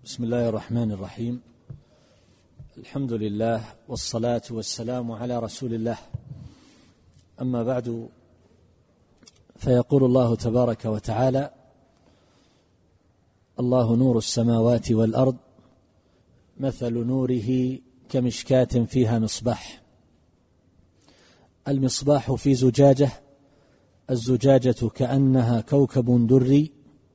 بسم الله الرحمن الرحيم. الحمد لله والصلاة والسلام على رسول الله. أما بعد، فيقول الله تبارك وتعالى: الله نور السماوات والأرض مثل نوره كمشكاة فيها مصباح. المصباح في زجاجة، الزجاجة كأنها كوكب دري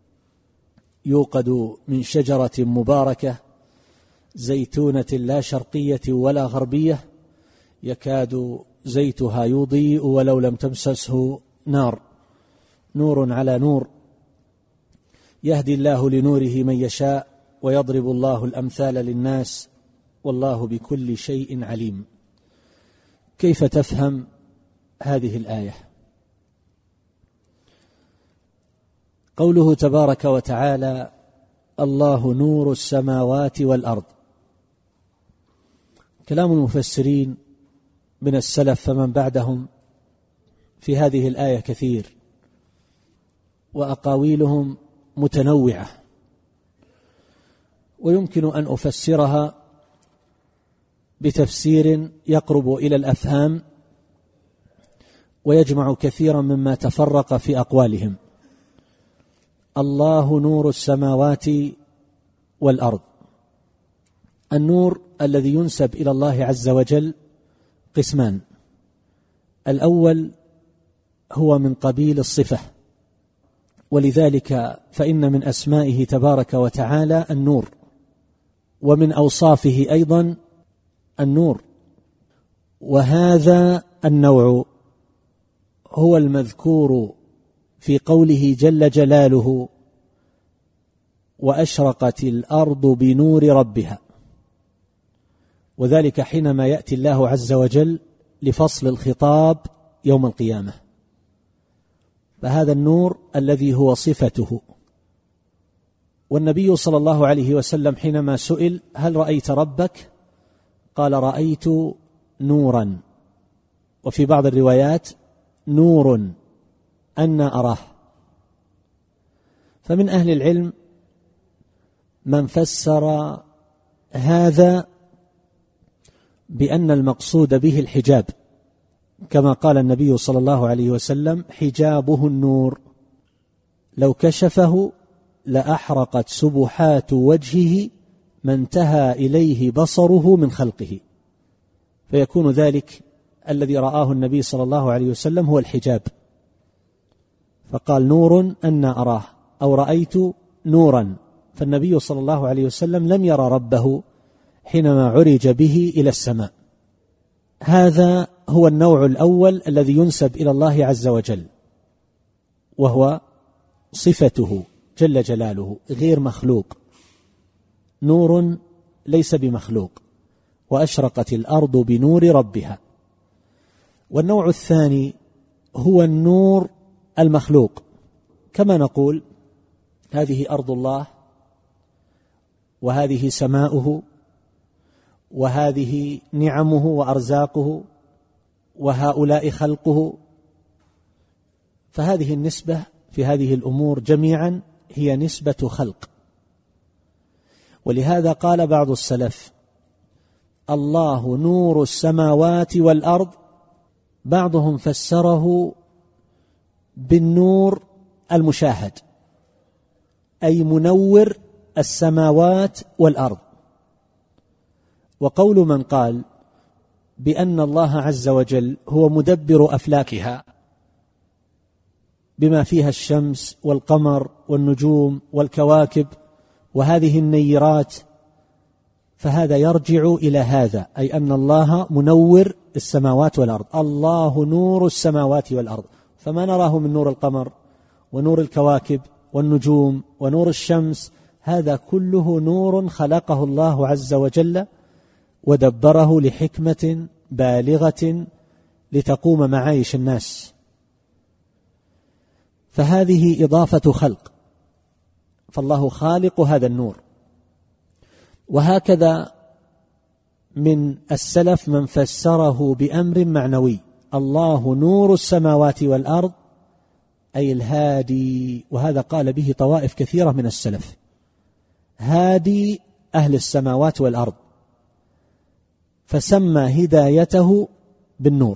يوقد من شجرة مباركة زيتونة لا شرقية ولا غربية يكاد زيتها يضيء ولو لم تمسسه نار، نور على نور، يهدي الله لنوره من يشاء ويضرب الله الأمثال للناس والله بكل شيء عليم. كيف تفهم هذه الآية؟ قوله تبارك وتعالى: الله نور السماوات والأرض. كلام المفسرين من السلف فمن بعدهم في هذه الآية كثير، وأقاويلهم متنوعة، ويمكن أن أفسرها بتفسير يقرب إلى الأفهام ويجمع كثيرا مما تفرق في أقوالهم. الله نور السماوات والأرض. النور الذي ينسب إلى الله عز وجل قسمان: الأول هو من قبيل الصفة، ولذلك فإن من أسمائه تبارك وتعالى النور، ومن أوصافه أيضا النور، وهذا النوع هو المذكور في قوله جل جلاله: وأشرقت الأرض بنور ربها، وذلك حينما يأتي الله عز وجل لفصل الخطاب يوم القيامة. فهذا النور الذي هو صفته. والنبي صلى الله عليه وسلم حينما سئل: هل رأيت ربك؟ قال: رأيت نورا، وفي بعض الروايات نور أنا أراه. فمن أهل العلم من فسر هذا بأن المقصود به الحجاب، كما قال النبي صلى الله عليه وسلم: حجابه النور، لو كشفه لأحرقت سبحات وجهه ما انتهى إليه بصره من خلقه. فيكون ذلك الذي رآه النبي صلى الله عليه وسلم هو الحجاب، فقال: نور أنا أراه، أو رأيت نورا. فالنبي صلى الله عليه وسلم لم يرى ربه حينما عرج به إلى السماء. هذا هو النوع الأول الذي ينسب إلى الله عز وجل، وهو صفته جل جلاله، غير مخلوق، نور ليس بمخلوق. وأشرقت الأرض بنور ربها. والنوع الثاني هو النور المخلوق، كما نقول: هذه أرض الله، وهذه سماؤه، وهذه نعمه وأرزاقه، وهؤلاء خلقه. فهذه النسبة في هذه الأمور جميعا هي نسبة خلق. ولهذا قال بعض السلف: الله نور السماوات والأرض. بعضهم فسره بالنور المشاهد، أي منور السماوات والأرض. وقول من قال بأن الله عز وجل هو مدبر أفلاكها بما فيها الشمس والقمر والنجوم والكواكب وهذه النيرات، فهذا يرجع إلى هذا، أي أن الله منور السماوات والأرض. الله نور السماوات والأرض، فما نراه من نور القمر ونور الكواكب والنجوم ونور الشمس، هذا كله نور خلقه الله عز وجل ودبره لحكمة بالغة لتقوم معايش الناس. فهذه إضافة خلق، فالله خالق هذا النور. وهكذا من السلف من فسره بأمر معنوي: الله نور السماوات والأرض، أي الهادي. وهذا قال به طوائف كثيرة من السلف: هادي أهل السماوات والأرض، فسمى هدايته بالنور.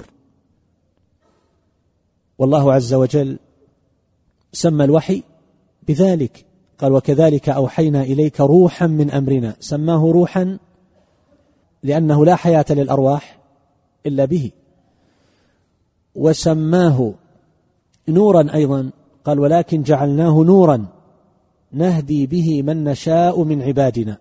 والله عز وجل سمى الوحي بذلك، قال وكذلك أوحينا إليك روحا من أمرنا، سماه روحا لأنه لا حياة للأرواح إلا به، وسماه نورا أيضا، قال ولكن جعلناه نورا نهدي به من نشاء من عبادنا.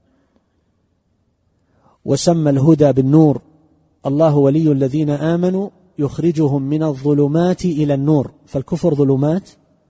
وسمى الهدى بالنور، الله ولي الذين آمنوا يخرجهم من الظلمات إلى النور، فالكفر ظلمات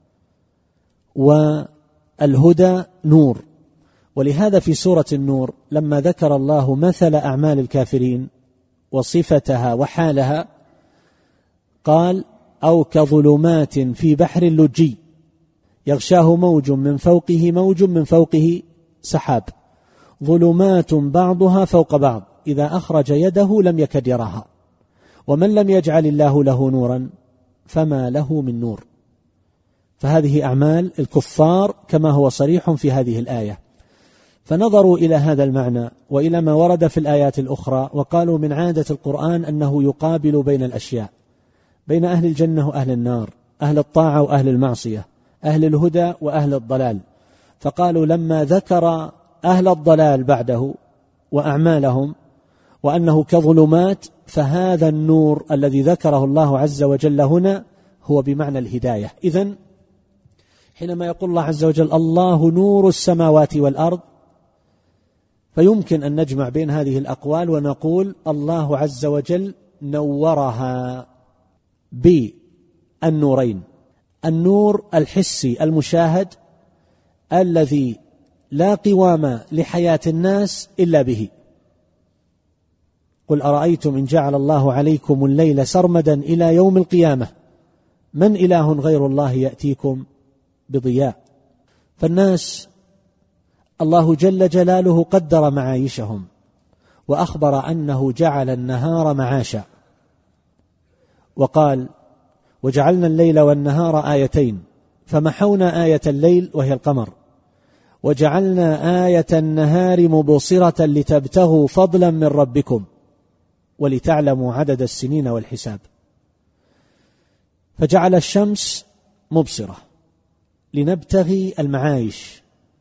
والهدى نور. ولهذا في سورة النور لما ذكر الله مثل أعمال الكافرين وصفتها وحالها قال أو كظلمات في بحر لجي يغشاه موج من فوقه موج من فوقه سحاب ظلمات بعضها فوق بعض إذا أخرج يده لم يكد يراها ومن لم يجعل الله له نورا فما له من نور. فهذه أعمال الكفار كما هو صريح في هذه الآية. فنظروا إلى هذا المعنى وإلى ما ورد في الآيات الأخرى وقالوا من عادة القرآن أنه يقابل بين الأشياء، بين أهل الجنة وأهل النار، أهل الطاعة وأهل المعصية، أهل الهدى وأهل الضلال. فقالوا لما ذكر أهل الضلال بعده وأعمالهم وأنه كظلمات، فهذا النور الذي ذكره الله عز وجل هنا هو بمعنى الهداية. إذن حينما يقول الله عز وجل الله نور السماوات والأرض، فيمكن أن نجمع بين هذه الأقوال ونقول الله عز وجل نورها بالنورين: النور الحسي المشاهد الذي لا قوام لحياة الناس إلا به. قل أرأيتم إن جعل الله عليكم الليل سرمدا إلى يوم القيامة من إله غير الله يأتيكم بضياء. فالناس الله جل جلاله قدر معايشهم وأخبر أنه جعل النهار معاشا، وقال وجعلنا الليل والنهار آيتين فمحونا آية الليل وهي القمر وجعلنا آية النهار مبصرة لتبتغوا فضلا من ربكم ولتعلموا عدد السنين والحساب. فجعل الشمس مبصرة لنبتغي المعايش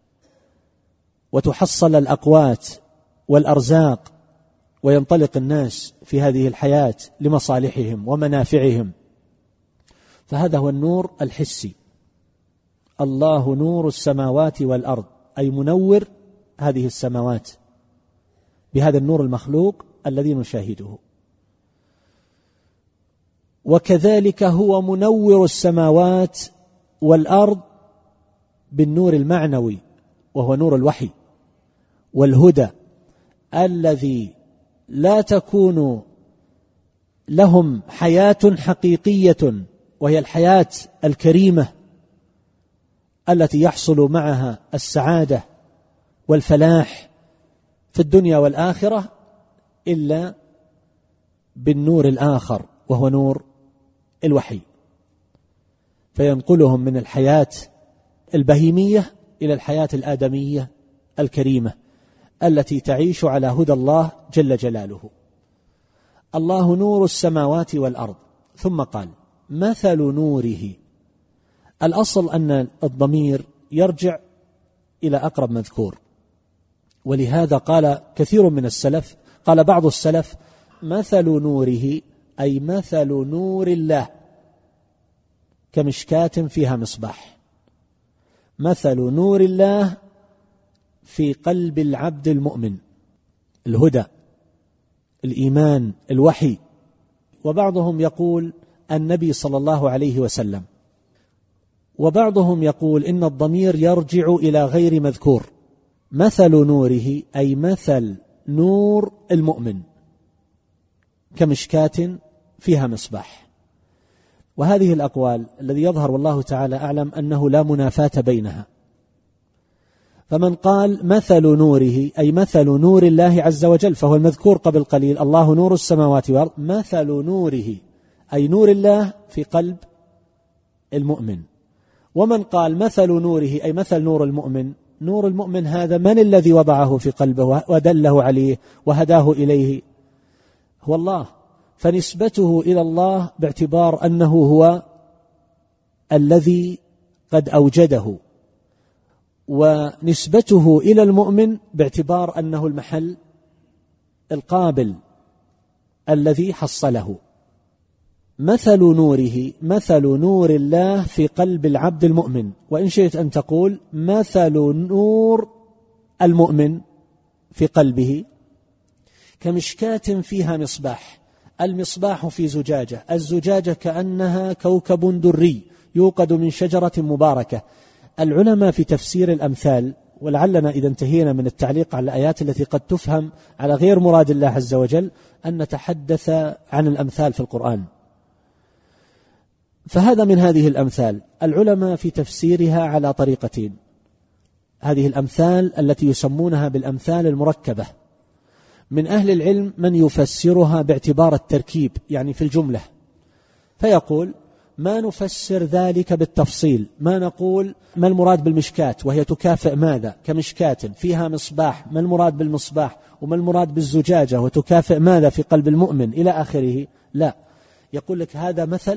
وتحصل الأقوات والأرزاق وينطلق الناس في هذه الحياة لمصالحهم ومنافعهم. فهذا هو النور الحسي. الله نور السماوات والأرض، أي منور هذه السماوات بهذا النور المخلوق الذي نشاهده. وكذلك هو منور السماوات والأرض بالنور المعنوي وهو نور الوحي والهدى الذي لا تكون لهم حياة حقيقية وهي الحياة الكريمة التي يحصل معها السعادة والفلاح في الدنيا والآخرة إلا بالنور الآخر وهو نور الوحي، فينقلهم من الحياة البهيمية إلى الحياة الآدمية الكريمة التي تعيش على هدى الله جل جلاله. الله نور السماوات والأرض. ثم قال مثل نوره. الأصل أن الضمير يرجع إلى أقرب مذكور، ولهذا قال كثير من السلف، قال بعض السلف مثل نوره أي مثل نور الله كمشكاة فيها مصباح. مثل نور الله في قلب العبد المؤمن، الهدى، الإيمان، الوحي. وبعضهم يقول النبي صلى الله عليه وسلم، وبعضهم يقول إن الضمير يرجع إلى غير مذكور. مثل نوره أي مثل نور المؤمن كمشكاة فيها مصباح. وهذه الأقوال الذي يظهر والله تعالى أعلم أنه لا منافاة بينها. فمن قال مثل نوره أي مثل نور الله عز وجل فهو المذكور قبل قليل، الله نور السماوات والأرض، مثل نوره أي نور الله في قلب المؤمن. ومن قال مثل نوره أي مثل نور المؤمن نور المؤمن هذا من الذي وضعه في قلبه ودله عليه وهداه إليه؟ هو الله، فنسبته إلى الله باعتبار أنه هو الذي قد أوجده، ونسبته إلى المؤمن باعتبار أنه المحل القابل الذي حصله. مثل نوره مثل نور الله في قلب العبد المؤمن، وإن شئت أن تقول مثل نور المؤمن في قلبه كمشكاة فيها مصباح، المصباح في زجاجة، الزجاجة كأنها كوكب دري يوقد من شجرة مباركة. العلماء في تفسير الأمثال، ولعلنا إذا انتهينا من التعليق على الآيات التي قد تفهم على غير مراد الله عز وجل أن نتحدث عن الأمثال في القرآن، فهذا من هذه الأمثال. العلماء في تفسيرها على طريقتين، هذه الأمثال التي يسمونها بالأمثال المركبة. من أهل العلم من يفسرها باعتبار التركيب، يعني في الجملة، فيقول ما نفسر ذلك بالتفصيل، ما نقول ما المراد بالمشكاة وهي تكافئ ماذا، كمشكاة فيها مصباح، ما المراد بالمصباح، وما المراد بالزجاجة وتكافئ ماذا في قلب المؤمن إلى آخره. لا، يقول لك هذا مثل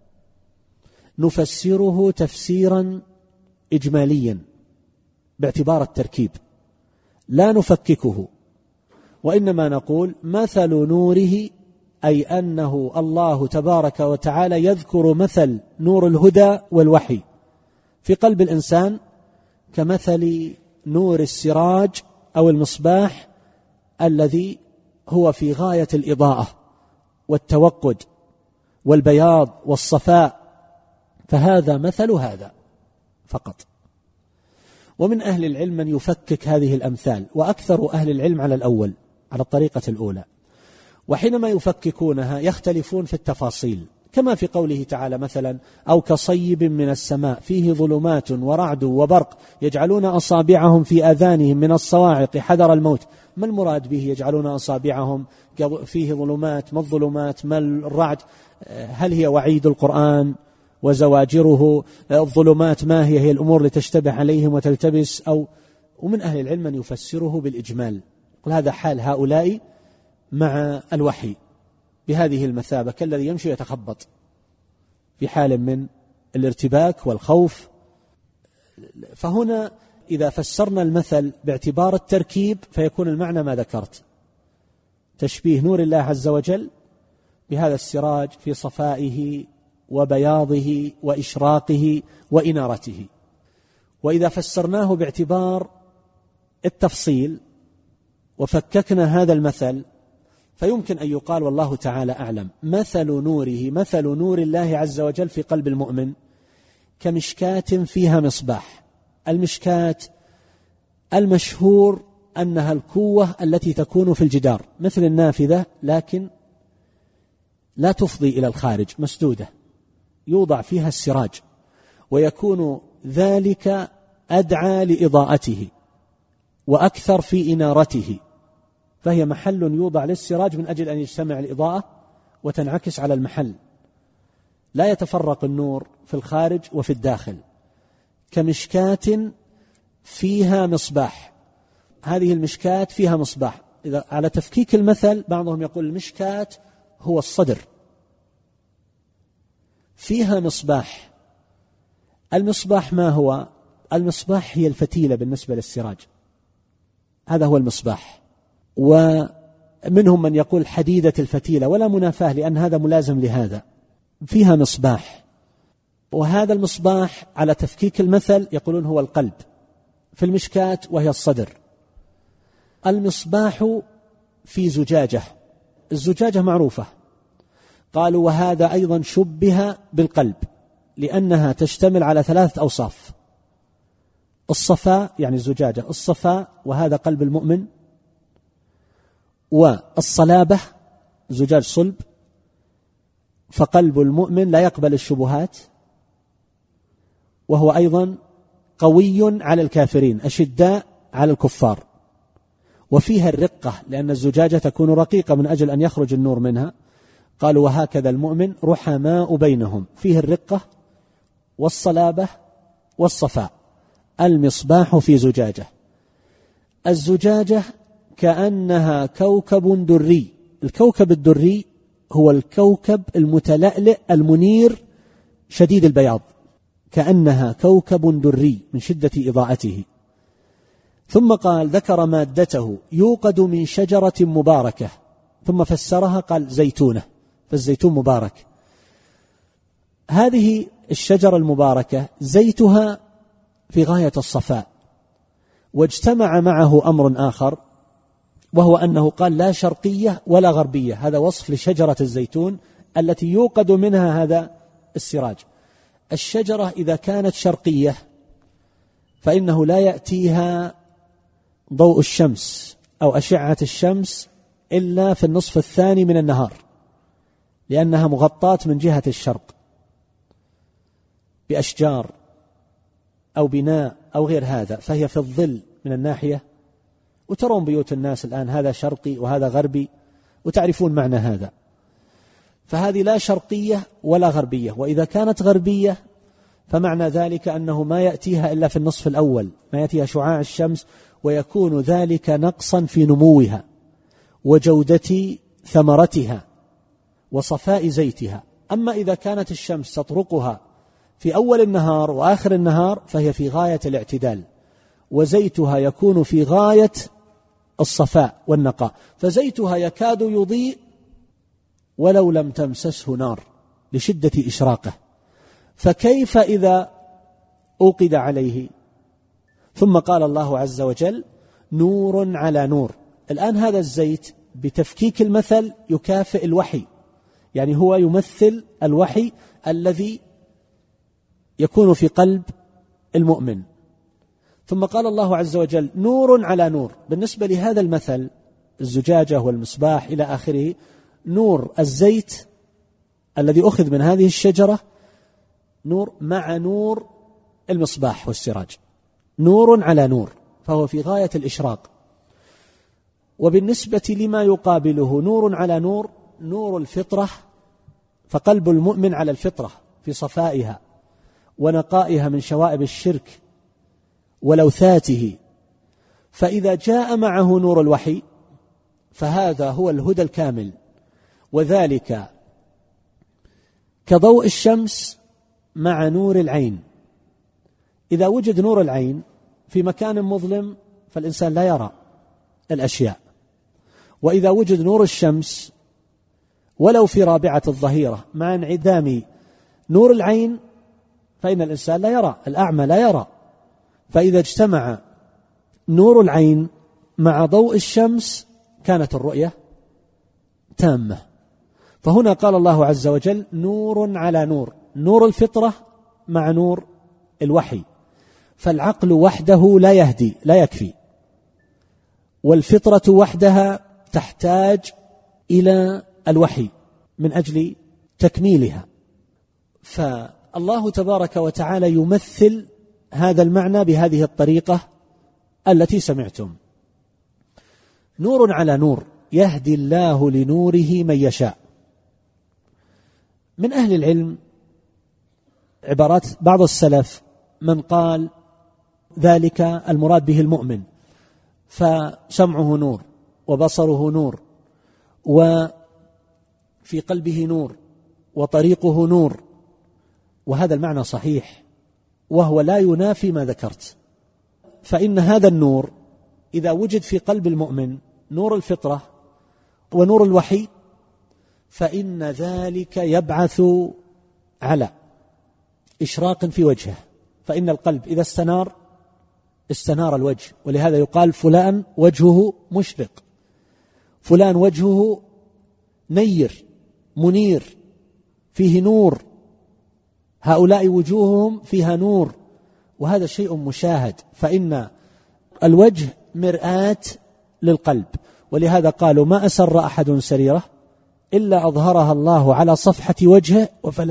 نفسره تفسيرا إجماليا باعتبار التركيب، لا نفككه، وإنما نقول مثل نوره، أي أنه الله تبارك وتعالى يذكر مثل نور الهدى والوحي في قلب الإنسان كمثل نور السراج أو المصباح الذي هو في غاية الإضاءة والتوقد والبياض والصفاء، فهذا مثل هذا فقط. ومن أهل العلم من يفكك هذه الأمثال، وأكثر أهل العلم على الأول، على الطريقة الأولى، وحينما يفككونها يختلفون في التفاصيل، كما في قوله تعالى مثلا أو كصيب من السماء فيه ظلمات ورعد وبرق يجعلون أصابعهم في آذانهم من الصواعق حذر الموت. ما المراد به يجعلون أصابعهم فيه ظلمات؟ ما الظلمات؟ ما الرعد؟ هل هي وعيد القرآن وزواجره؟ الظلمات ما هي الأمور لتشتبه عليهم وتلتبس؟ ومن أهل العلم من يفسره بالإجمال، يقول هذا حال هؤلاء مع الوحي بهذه المثابة، كالذي يمشي يتخبط في حال من الارتباك والخوف. فهنا إذا فسرنا المثل باعتبار التركيب فيكون المعنى ما ذكرت، تشبيه نور الله عز وجل بهذا السراج في صفائه وبياضه وإشراقه وإنارته. وإذا فسرناه باعتبار التفصيل وفككنا هذا المثل فيمكن أن يقال والله تعالى أعلم مثل نوره مثل نور الله عز وجل في قلب المؤمن كمشكاة فيها مصباح. المشكاة المشهور أنها الكوة التي تكون في الجدار مثل النافذة، لكن لا تفضي إلى الخارج، مسدودة، يوضع فيها السراج، ويكون ذلك أدعى لإضاءته وأكثر في إنارته، فهي محل يوضع للسراج من أجل أن يجتمع الإضاءة وتنعكس على المحل، لا يتفرق النور في الخارج وفي الداخل. كمشكاة فيها مصباح، هذه المشكاة فيها مصباح. إذا على تفكيك المثل بعضهم يقول المشكاة هو الصدر، فيها مصباح. المصباح ما هو؟ المصباح هي الفتيلة بالنسبة للسراج، هذا هو المصباح. ومنهم من يقول حديدة الفتيلة، ولا منافاة لأن هذا ملازم لهذا، فيها مصباح. وهذا المصباح على تفكيك المثل يقولون هو القلب في المشكاة وهي الصدر. المصباح في زجاجة، الزجاجة معروفة، قالوا وهذا أيضا شبه بالقلب لأنها تشتمل على 3 أوصاف: الصفاء يعني الزجاجة الصفاء، وهذا قلب المؤمن، والصلابة زجاج صلب فقلب المؤمن لا يقبل الشبهات، وهو أيضا قوي على الكافرين أشداء على الكفار. وفيها الرقة لأن الزجاجة تكون رقيقة من أجل أن يخرج النور منها. قالوا وهكذا المؤمن رحماء بينهم، فيه الرقة والصلابة والصفاء. المصباح في زجاجة. الزجاجة كأنها كوكب دري. الكوكب الدري هو الكوكب المتلألئ المنير شديد البياض، كأنها كوكب دري من شدة إضاءته. ثم قال ذكر مادته يوقد من شجرة مباركة، ثم فسرها قال زيتونة، فالزيتون مبارك. هذه الشجرة المباركة زيتها في غاية الصفاء. واجتمع معه أمر آخر، وهو أنه قال لا شرقية ولا غربية. هذا وصف لشجرة الزيتون التي يوقد منها هذا السراج. الشجرة إذا كانت شرقية فإنه لا يأتيها ضوء الشمس أو أشعة الشمس إلا في النصف الثاني من النهار، لأنها مغطاة من جهة الشرق بأشجار أو بناء أو غير هذا، فهي في الظل من الناحية. وترون بيوت الناس الآن هذا شرقي وهذا غربي، وتعرفون معنى هذا. فهذه لا شرقية ولا غربية. وإذا كانت غربية فمعنى ذلك أنه ما يأتيها إلا في النصف الأول، ما يأتيها شعاع الشمس، ويكون ذلك نقصا في نموها وجودة ثمرتها وصفاء زيتها. أما إذا كانت الشمس تطرقها في أول النهار وآخر النهار فهي في غاية الاعتدال، وزيتها يكون في غاية الصفاء والنقاء. فزيتها يكاد يضيء ولو لم تمسسه نار لشدة إشراقه. فكيف إذا أوقد عليه؟ ثم قال الله عز وجل نور على نور. الآن هذا الزيت بتفكيك المثل يكافئ الوحي، يعني هو يمثل الوحي الذي يكون في قلب المؤمن. ثم قال الله عز وجل نور على نور. بالنسبة لهذا المثل الزجاجة والمصباح إلى آخره، نور الزيت الذي أخذ من هذه الشجرة نور مع نور المصباح والسراج، نور على نور، فهو في غاية الإشراق. وبالنسبة لما يقابله نور على نور، نور الفطرة، فقلب المؤمن على الفطرة في صفائها ونقائها من شوائب الشرك ولوثاته. فإذا جاء معه نور الوحي فهذا هو الهدى الكامل، وذلك كضوء الشمس مع نور العين. إذا وجد نور العين في مكان مظلم فالإنسان لا يرى الأشياء، وإذا وجد نور الشمس ولو في رابعة الظهيرة مع انعدام نور العين فإن الإنسان لا يرى، الأعمى لا يرى. فإذا اجتمع نور العين مع ضوء الشمس كانت الرؤية تامة. فهنا قال الله عز وجل نور على نور، نور الفطرة مع نور الوحي. فالعقل وحده لا يهدي، لا يكفي، والفطرة وحدها تحتاج إلى الوحي من أجل تكميلها. فالله تبارك وتعالى يمثل هذا المعنى بهذه الطريقة التي سمعتم. نور على نور، يهدي الله لنوره من يشاء. من أهل العلم عبارات بعض السلف من قال ذلك المراد به المؤمن، فسمعه نور وبصره نور وفي قلبه نور وطريقه نور، وهذا المعنى صحيح وهو لا ينافي ما ذكرت. فإن هذا النور إذا وجد في قلب المؤمن نور الفطرة ونور الوحي فإن ذلك يبعث على إشراق في وجهه. فإن القلب إذا استنار الوجه، ولهذا يقال فلان وجهه مشرق، فلان وجهه نير منير فيه نور، هؤلاء وجوههم فيها نور، وهذا شيء مشاهد. فإن الوجه مرآة للقلب، ولهذا قالوا ما أسر أحد سريرة إلا أظهرها الله على صفحة وجهه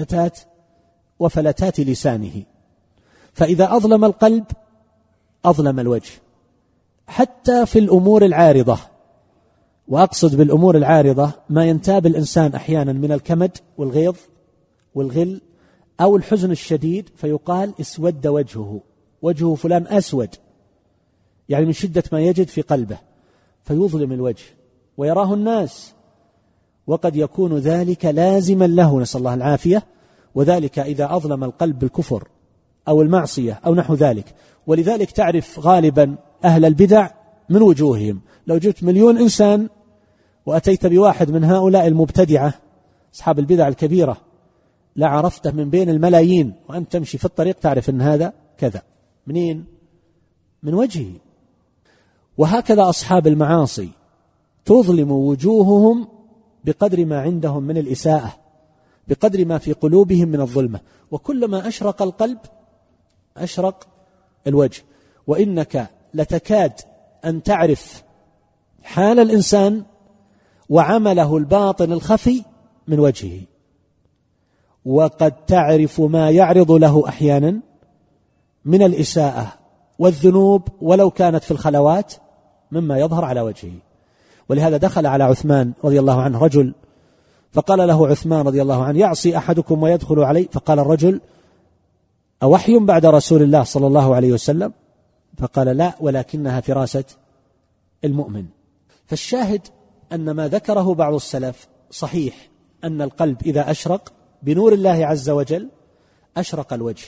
وفلتات لسانه. فإذا أظلم القلب أظلم الوجه، حتى في الأمور العارضة. وأقصد بالأمور العارضة ما ينتاب الإنسان أحيانا من الكمد والغيظ والغل أو الحزن الشديد، فيقال اسود وجهه، وجه فلان أسود، يعني من شدة ما يجد في قلبه، فيظلم الوجه ويراه الناس، وقد يكون ذلك لازما له، نسأل الله العافية، وذلك إذا أظلم القلب بالكفر أو المعصية أو نحو ذلك. ولذلك تعرف غالبا أهل البدع من وجوههم. لو جبت 1,000,000 إنسان وأتيت بواحد من هؤلاء المبتدعة أصحاب البدع الكبيرة لا عرفته من بين الملايين، وأنت تمشي في الطريق تعرف أن هذا كذا. منين؟ من وجهه. وهكذا أصحاب المعاصي تظلم وجوههم بقدر ما عندهم من الإساءة، بقدر ما في قلوبهم من الظلمة، وكلما أشرق القلب أشرق الوجه. وإنك لتكاد أن تعرف حال الإنسان وعمله الباطن الخفي من وجهه، وقد تعرف ما يعرض له أحيانا من الإساءة والذنوب ولو كانت في الخلوات مما يظهر على وجهه. ولهذا دخل على عثمان رضي الله عنه رجل فقال له عثمان رضي الله عنه: يعصي أحدكم ويدخل علي؟ فقال الرجل: أوحي بعد رسول الله صلى الله عليه وسلم؟ فقال: لا، ولكنها فراسة المؤمن. فالشاهد أن ما ذكره بعض السلف صحيح، أن القلب إذا أشرق بنور الله عز وجل أشرق الوجه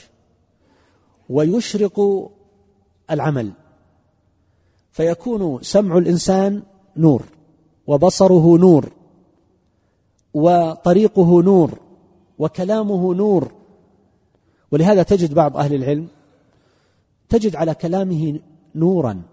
ويشرق العمل، فيكون سمع الإنسان نور، وبصره نور، وطريقه نور، وكلامه نور. ولهذا تجد بعض أهل العلم تجد على كلامه نورا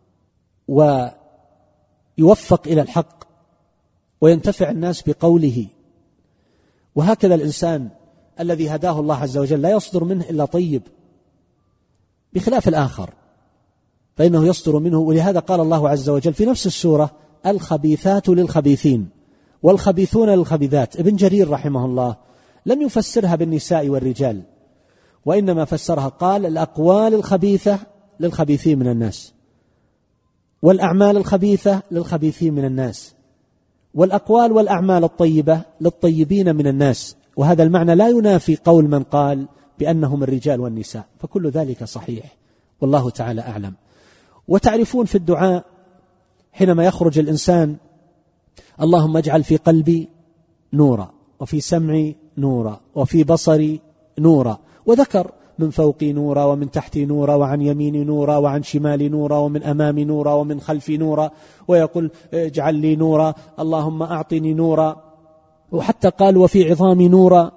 ويوفق إلى الحق وينتفع الناس بقوله. وهكذا الإنسان الذي هداه الله عز وجل لا يصدر منه إلا طيب، بخلاف الآخر فإنه يصدر منه. ولهذا قال الله عز وجل في نفس السورة: الخبيثات للخبيثين والخبيثون للخبيثات. ابن جرير رحمه الله لم يفسرها بالنساء والرجال، وإنما فسرها قال: الأقوال الخبيثة للخبيثين من الناس، والأعمال الخبيثة للخبيثين من الناس، والأقوال والأعمال الطيبة للطيبين من الناس. وهذا المعنى لا ينافي قول من قال بأنهم الرجال والنساء، فكل ذلك صحيح والله تعالى أعلم. وتعرفون في الدعاء حينما يخرج الإنسان: اللهم اجعل في قلبي نورا، وفي سمعي نورا، وفي بصري نورا، وذكر من فوقي نورا، ومن تحتي نورا، وعن يميني نورا، وعن شمالي نورا، ومن أمامي نورا، ومن خلفي نورا، ويقول: اجعل لي نورا، اللهم أعطني نورا، وحتى قال: وفي عظامي نورا.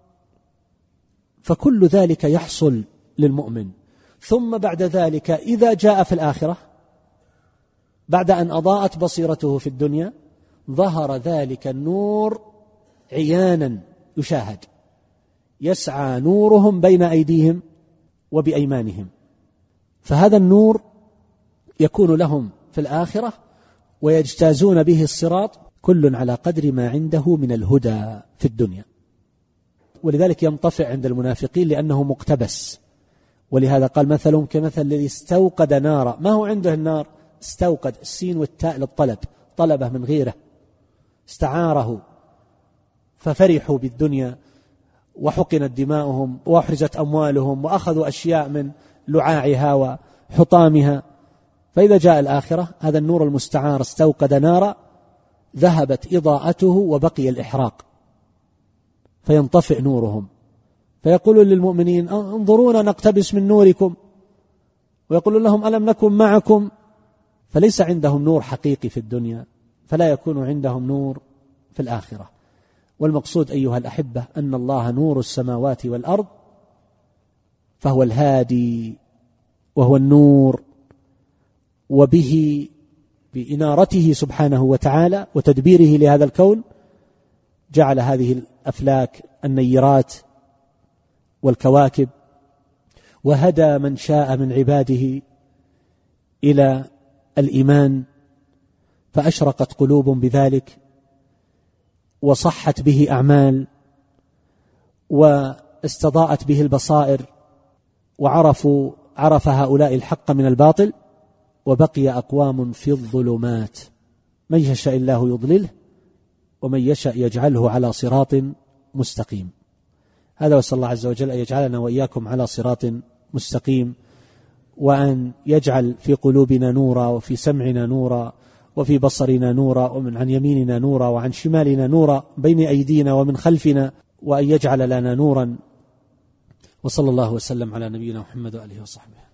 فكل ذلك يحصل للمؤمن. ثم بعد ذلك إذا جاء في الآخرة بعد أن أضاءت بصيرته في الدنيا ظهر ذلك النور عيانا يشاهد، يسعى نورهم بين أيديهم وبأيمانهم. فهذا النور يكون لهم في الآخرة ويجتازون به الصراط، كل على قدر ما عنده من الهدى في الدنيا. ولذلك ينطفئ عند المنافقين لأنه مقتبس. ولهذا قال: مثلهم كمثل الذي استوقد نارا. ما هو عنده النار؟ استوقد، السين والتاء للطلب، طلبه من غيره، استعاره، ففرحوا بالدنيا وحقنت دماؤهم وأحرزت أموالهم وأخذوا أشياء من لعاعها وحطامها. فإذا جاء الآخرة هذا النور المستعار استوقد نارا ذهبت إضاءته وبقي الإحراق، فينطفئ نورهم، فيقول للمؤمنين: انظرونا نقتبس من نوركم، ويقول لهم: ألم نكن معكم؟ فليس عندهم نور حقيقي في الدنيا، فلا يكون عندهم نور في الآخرة. والمقصود أيها الأحبة أن الله نور السماوات والأرض، فهو الهادي وهو النور، وبه بإنارته سبحانه وتعالى وتدبيره لهذا الكون جعل هذه الأفلاك النيرات والكواكب، وهدى من شاء من عباده إلى الإيمان، فأشرقت قلوب بذلك وصحت به أعمال واستضاءت به البصائر، عرف هؤلاء الحق من الباطل، وبقي أقوام في الظلمات، من يشاء الله يضلله ومن يشاء يجعله على صراط مستقيم. هذا، وصلى الله عز وجل أن يجعلنا وإياكم على صراط مستقيم. وأن يجعل في قلوبنا نورا، وفي سمعنا نورا، وفي بصرنا نورا، ومن عن يميننا نورا، وعن شمالنا نورا، بين أيدينا ومن خلفنا، وأن يجعل لنا نورا. وصلى الله وسلم على نبينا محمد وآله وصحبه.